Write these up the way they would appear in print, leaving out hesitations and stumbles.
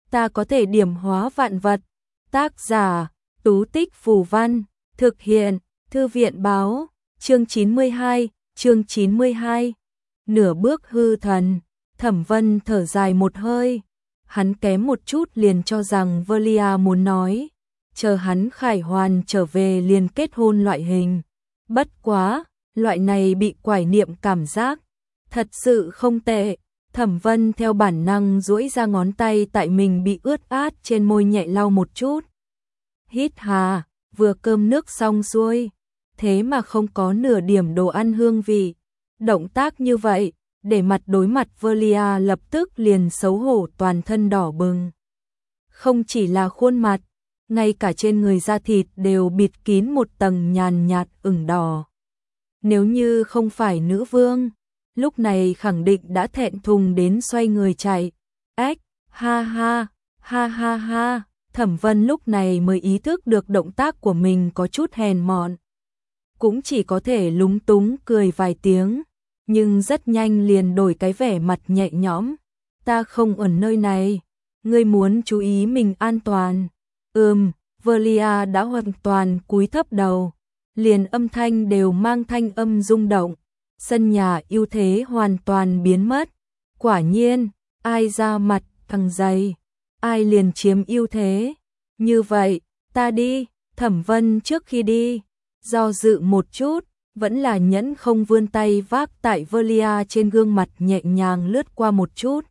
ta có thể điểm hóa vạn vật. Tác giả, Tú Tích Phù Văn, thực hiện, Thư viện Báo, chương 92. Nửa bước hư thần, Thẩm Vân thở dài một hơi, hắn kém một chút liền cho rằng Velia muốn nói, chờ hắn khải hoàn trở về liền kết hôn loại hình. Bất quá, loại này bị quải niệm cảm giác, thật sự không tệ. Thẩm Vân theo bản năng duỗi ra ngón tay tại mình bị ướt át trên môi nhẹ lau một chút. Hít hà, vừa cơm nước xong xuôi, thế mà không có nửa điểm đồ ăn hương vị. Động tác như vậy, để mặt đối mặt Velia lập tức liền xấu hổ toàn thân đỏ bừng. Không chỉ là khuôn mặt, ngay cả trên người da thịt đều bịt kín một tầng nhàn nhạt ửng đỏ. Nếu như không phải nữ vương, lúc này khẳng định đã thẹn thùng đến xoay người chạy. Ếch, ha ha, ha ha ha, Thẩm Vân lúc này mới ý thức được động tác của mình có chút hèn mọn. Cũng chỉ có thể lúng túng cười vài tiếng, nhưng rất nhanh liền đổi cái vẻ mặt nhẹ nhõm. Ta không ở nơi này, ngươi muốn chú ý mình an toàn. Velia đã hoàn toàn cúi thấp đầu, liền âm thanh đều mang thanh âm rung động. Sân nhà ưu thế hoàn toàn biến mất. Quả nhiên, ai ra mặt càng dày, ai liền chiếm ưu thế. Như vậy, ta đi. Thẩm Vân trước khi đi, do dự một chút, vẫn là nhẫn không vươn tay vác tại Velia trên gương mặt nhẹ nhàng lướt qua một chút.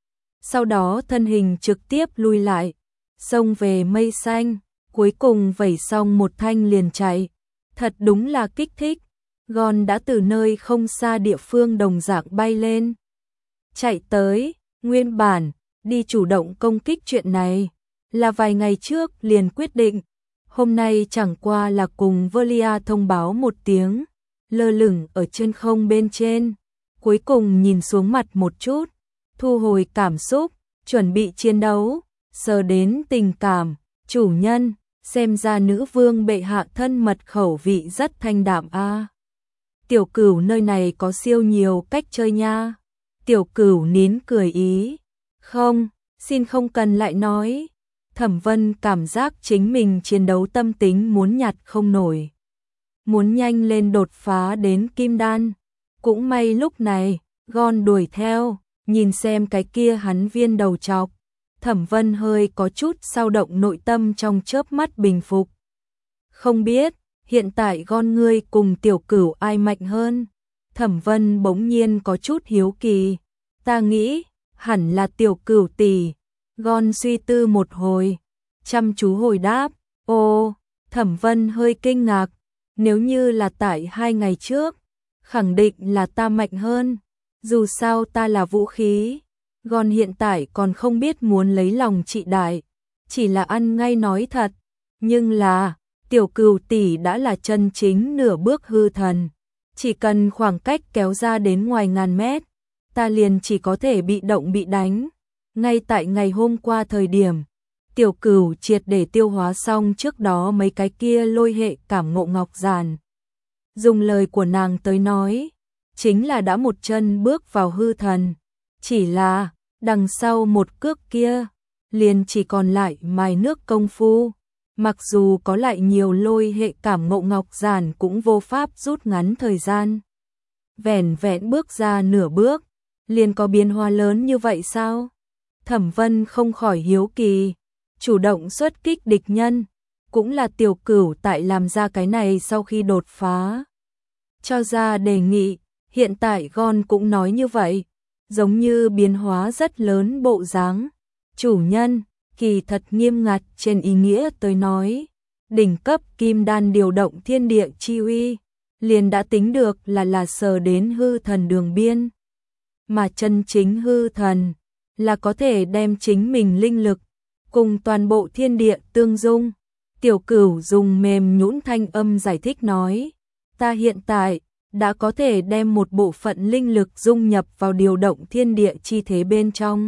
Sau đó thân hình trực tiếp lui lại, xông về mây xanh, cuối cùng vẩy xong một thanh liền chạy. Thật đúng là kích thích. Gon đã từ nơi không xa địa phương đồng dạng bay lên. Chạy tới, nguyên bản, đi chủ động công kích chuyện này, là vài ngày trước liền quyết định. Hôm nay chẳng qua là cùng Velia thông báo một tiếng, lơ lửng ở trên không bên trên. Cuối cùng nhìn xuống mặt một chút, thu hồi cảm xúc, chuẩn bị chiến đấu, sờ đến tình cảm, chủ nhân, xem ra nữ vương bệ hạ thân mật khẩu vị rất thanh đạm a. Tiểu Cửu nơi này có siêu nhiều cách chơi nha. Tiểu Cửu nín cười ý. Không, xin không cần lại nói. Thẩm Vân cảm giác chính mình chiến đấu tâm tính muốn nhặt không nổi. Muốn nhanh lên đột phá đến kim đan. Cũng may lúc này, Gon đuổi theo, nhìn xem cái kia hắn viên đầu trọc. Thẩm Vân hơi có chút dao động nội tâm trong chớp mắt bình phục. Không biết, hiện tại Gon ngươi cùng Tiểu Cửu ai mạnh hơn? Thẩm Vân bỗng nhiên có chút hiếu kỳ. Ta nghĩ, hẳn là Tiểu Cửu tỷ. Gon suy tư một hồi, chăm chú hồi đáp. Ồ, Thẩm Vân hơi kinh ngạc. Nếu như là tại 2 ngày trước, khẳng định là ta mạnh hơn. Dù sao ta là vũ khí. Gon hiện tại còn không biết muốn lấy lòng chị đại, chỉ là ăn ngay nói thật. Nhưng là, Tiểu Cửu tỷ đã là chân chính nửa bước hư thần. Chỉ cần khoảng cách kéo ra đến ngoài ngàn mét, ta liền chỉ có thể bị động bị đánh. Ngay tại ngày hôm qua thời điểm, Tiểu Cửu triệt để tiêu hóa xong trước đó mấy cái kia lôi hệ cảm ngộ ngọc giản. Dùng lời của nàng tới nói, chính là đã một chân bước vào hư thần. Chỉ là, đằng sau một cước kia, liền chỉ còn lại mài nước công phu. Mặc dù có lại nhiều lôi hệ cảm ngộ ngọc giản cũng vô pháp rút ngắn thời gian. Vẻn vẹn bước ra nửa bước, liền có biến hóa lớn như vậy sao? Thẩm Vân không khỏi hiếu kỳ, chủ động xuất kích địch nhân, cũng là Tiểu Cửu tại làm ra cái này sau khi đột phá. Cho ra đề nghị, hiện tại Gon cũng nói như vậy, giống như biến hóa rất lớn bộ dáng. Chủ nhân, kỳ thật nghiêm ngặt trên ý nghĩa tới nói, đỉnh cấp kim đan điều động thiên địa chi uy, liền đã tính được là sờ đến hư thần đường biên. Mà chân chính hư thần, là có thể đem chính mình linh lực, cùng toàn bộ thiên địa tương dung. Tiểu Cửu dùng mềm nhũn thanh âm giải thích nói, ta hiện tại, đã có thể đem một bộ phận linh lực dung nhập vào điều động thiên địa chi thế bên trong.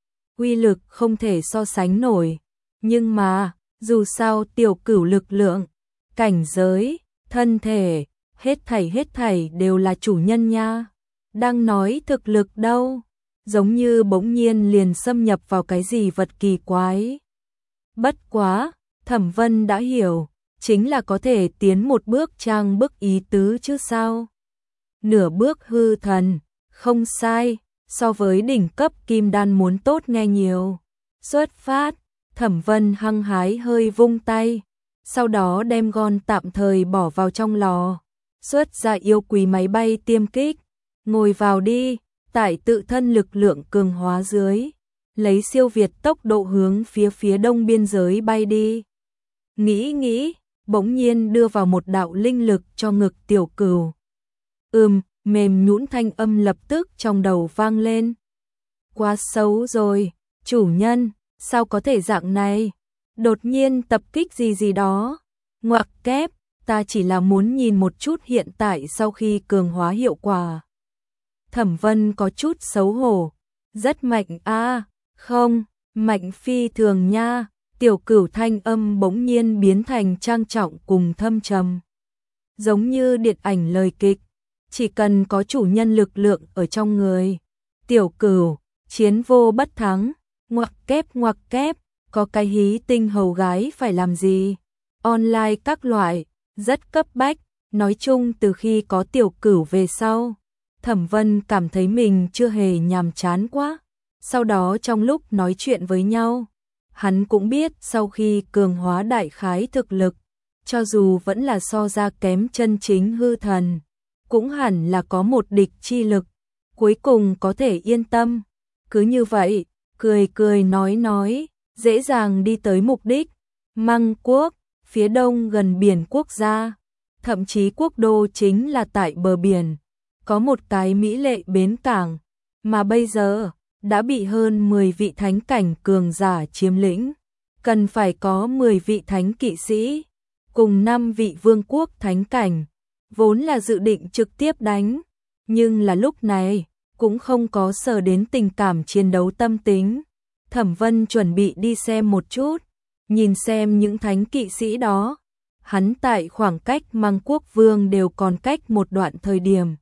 Uy lực không thể so sánh nổi, nhưng mà, dù sao Tiểu Cửu lực lượng, cảnh giới, thân thể, hết thảy đều là chủ nhân nha. Đang nói thực lực đâu, giống như bỗng nhiên liền xâm nhập vào cái gì vật kỳ quái. Bất quá, Thẩm Vân đã hiểu, chính là có thể tiến một bước trang bức ý tứ chứ sao. Nửa bước hư thần, không sai, so với đỉnh cấp kim đan muốn tốt nghe nhiều. Xuất phát, Thẩm Vân hăng hái hơi vung tay, sau đó đem gon tạm thời bỏ vào trong lò, xuất ra yêu quý máy bay tiêm kích, ngồi vào đi, tại tự thân lực lượng cường hóa dưới, lấy siêu việt tốc độ hướng phía đông biên giới bay đi. Nghĩ, bỗng nhiên đưa vào một đạo linh lực cho ngực Tiểu Cửu. Mềm nhũn thanh âm lập tức trong đầu vang lên. Quá xấu rồi, chủ nhân, sao có thể dạng này? Đột nhiên tập kích gì đó. Ngoặc kép, ta chỉ là muốn nhìn một chút hiện tại sau khi cường hóa hiệu quả. Thẩm Vân có chút xấu hổ. Rất mạnh a, không, mạnh phi thường nha. Tiểu Cửu thanh âm bỗng nhiên biến thành trang trọng cùng thâm trầm. Giống như điện ảnh lời kịch, chỉ cần có chủ nhân lực lượng ở trong người. Tiểu Cửu, chiến vô bất thắng, ngoặc kép, có cái hí tinh hầu gái phải làm gì? Online các loại, rất cấp bách, nói chung từ khi có Tiểu Cửu về sau, Thẩm Vân cảm thấy mình chưa hề nhàm chán quá. Sau đó trong lúc nói chuyện với nhau, hắn cũng biết sau khi cường hóa đại khái thực lực, cho dù vẫn là so ra kém chân chính hư thần, cũng hẳn là có một địch chi lực, cuối cùng có thể yên tâm. Cứ như vậy, cười nói, dễ dàng đi tới mục đích. Măng Quốc, phía đông gần biển quốc gia, thậm chí quốc đô chính là tại bờ biển, có một cái mỹ lệ bến cảng, mà bây giờ đã bị hơn 10 vị thánh cảnh cường giả chiếm lĩnh, cần phải có 10 vị thánh kỵ sĩ, cùng 5 vị vương quốc thánh cảnh, vốn là dự định trực tiếp đánh, nhưng là lúc này, cũng không có sở đến tình cảm chiến đấu tâm tính. Thẩm Vân chuẩn bị đi xem một chút, nhìn xem những thánh kỵ sĩ đó, hắn tại khoảng cách Măng Quốc Vương đều còn cách một đoạn thời điểm.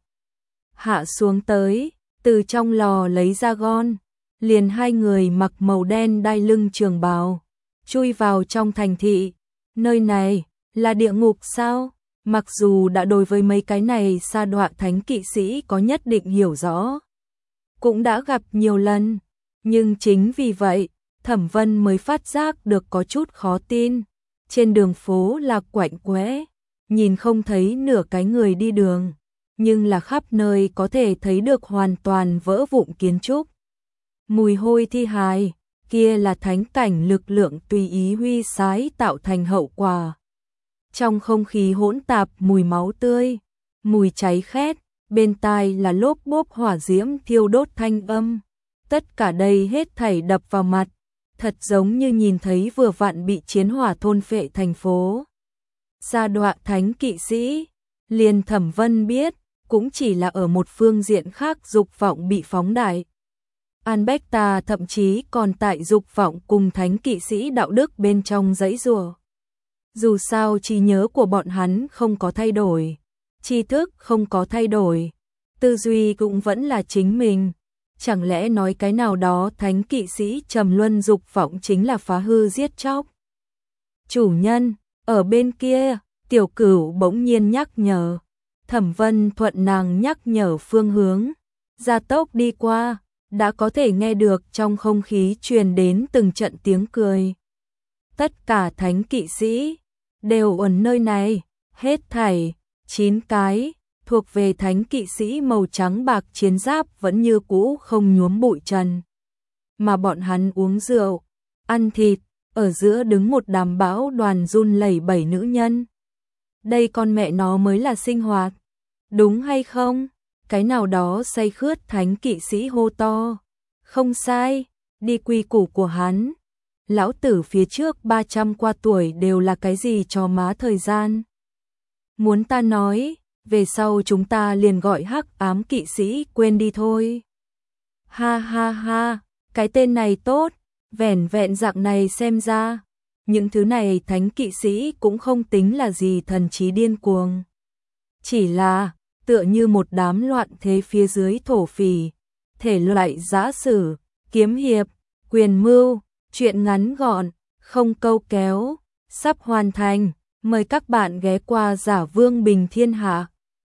Hạ xuống tới, từ trong lò lấy ra gon, liền hai người mặc màu đen đai lưng trường bào, chui vào trong thành thị. Nơi này là địa ngục sao? Mặc dù đã đối với mấy cái này sa đọa thánh kỵ sĩ có nhất định hiểu rõ, cũng đã gặp nhiều lần, nhưng chính vì vậy, Thẩm Vân mới phát giác được có chút khó tin. Trên đường phố là quạnh quẽ, nhìn không thấy nửa cái người đi đường, nhưng là khắp nơi có thể thấy được hoàn toàn vỡ vụn kiến trúc. Mùi hôi thi hài, kia là thánh cảnh lực lượng tùy ý huy sái tạo thành hậu quả. Trong không khí hỗn tạp mùi máu tươi, mùi cháy khét, bên tai là lốp bốp hỏa diễm thiêu đốt thanh âm. Tất cả đây hết thảy đập vào mặt, thật giống như nhìn thấy vừa vặn bị chiến hỏa thôn phệ thành phố. Sa đọa thánh kỵ sĩ, liền Thẩm Vân biết, cũng chỉ là ở một phương diện khác dục vọng bị phóng đại. Albecta thậm chí còn tại dục vọng cùng thánh kỵ sĩ đạo đức bên trong dãy rùa. Dù sao trí nhớ của bọn hắn không có thay đổi, tri thức không có thay đổi, tư duy cũng vẫn là chính mình. Chẳng lẽ nói cái nào đó thánh kỵ sĩ trầm luân dục vọng chính là phá hư giết chóc? Chủ nhân, ở bên kia, Tiểu Cửu bỗng nhiên nhắc nhở. Thẩm Vân thuận nàng nhắc nhở phương hướng, gia tốc đi qua, đã có thể nghe được trong không khí truyền đến từng trận tiếng cười. Tất cả thánh kỵ sĩ đều ở nơi này, hết thảy 9 cái, thuộc về thánh kỵ sĩ màu trắng bạc chiến giáp vẫn như cũ không nhuốm bụi trần. Mà bọn hắn uống rượu, ăn thịt, ở giữa đứng một đám bão đoàn run lẩy bẩy nữ nhân. Đây con mẹ nó mới là sinh hoạt, đúng hay không? Cái nào đó say khướt thánh kỵ sĩ hô to. Không sai, đi quy củ của hắn. Lão tử phía trước 300 qua tuổi đều là cái gì cho má thời gian. Muốn ta nói, về sau chúng ta liền gọi hắc ám kỵ sĩ quên đi thôi. Ha ha ha, cái tên này tốt, vẻn vẹn dạng này xem ra. Những thứ này thánh kỵ sĩ cũng không tính là gì thần trí điên cuồng. Chỉ là, tựa như một đám loạn thế phía dưới thổ phỉ, thể loại giã sử, kiếm hiệp, quyền mưu, truyện ngắn gọn, không câu kéo, sắp hoàn thành. Mời các bạn ghé qua Giả Vương Bình Thiên Hạ.